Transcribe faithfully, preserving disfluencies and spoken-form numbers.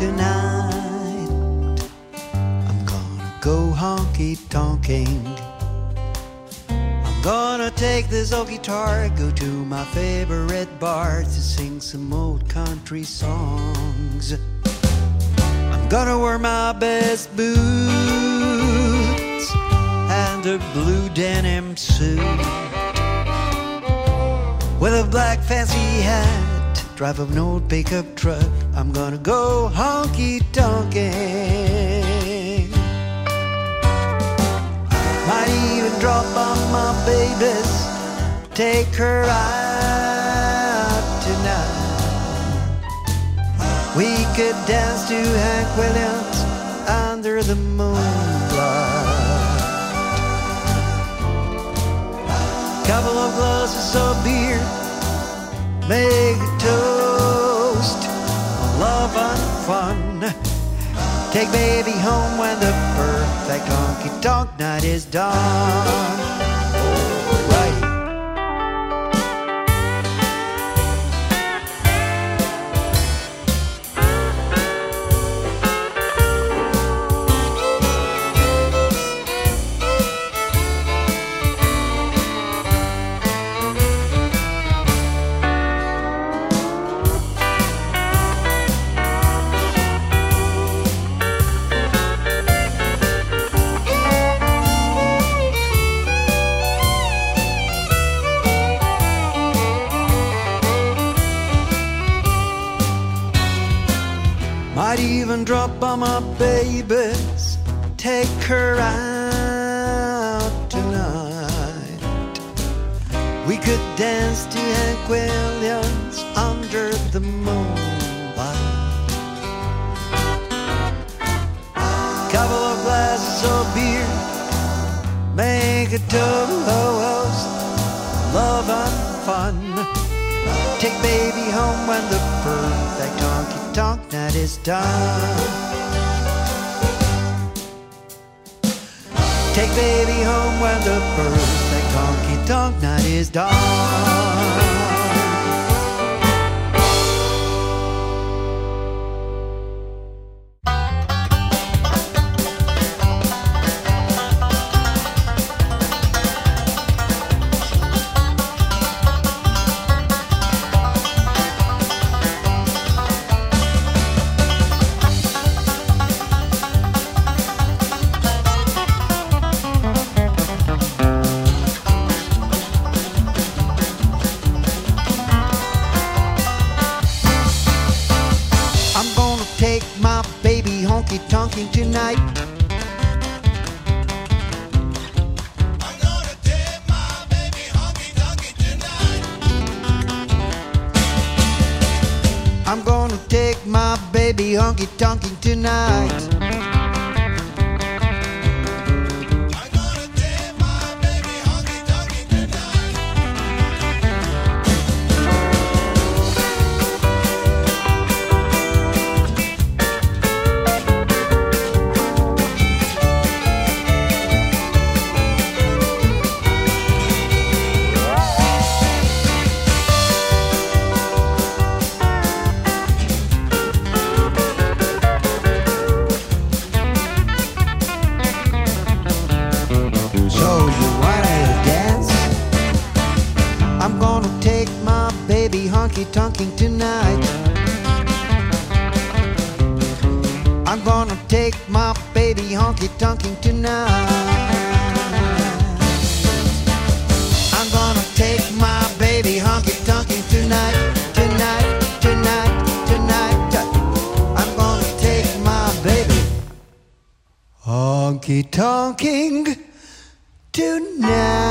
tonight. I'm gonna go honky-tonking. I'm gonna take this old guitar, go to my favorite bar to sing some old country songs. I'm gonna wear my best boots and a blue denim suit with a black fancy hat, drive an old pickup truck. I'm gonna go honky-tonking. Might even drop on my babies, take her out tonight. We could dance to Hank Williams under the moonlight. Couple of glasses of beer, make a toast on love and fun. Take baby home when the perfect honky-tonk night is done. Alrighty. Might even drop on my babies, take her out tonight. We could dance to Hank Williams under the moonlight. Couple of glasses of beer, make a toast, love and fun. Take baby home when the perfect honky-tonk night is done. Take baby home when the perfect honky-tonk night is done. Take my baby honky-tonking tonight. I'm gonna take my baby honky-tonking tonight. I'm gonna take my baby honky-tonking tonight. I'm gonna take my baby honky-tonking tonight. Honky-tonking tonight. I'm gonna take my baby honky-tonking tonight. I'm gonna take my baby honky-tonking tonight, tonight, tonight, tonight. I'm gonna take my baby honky-tonking tonight.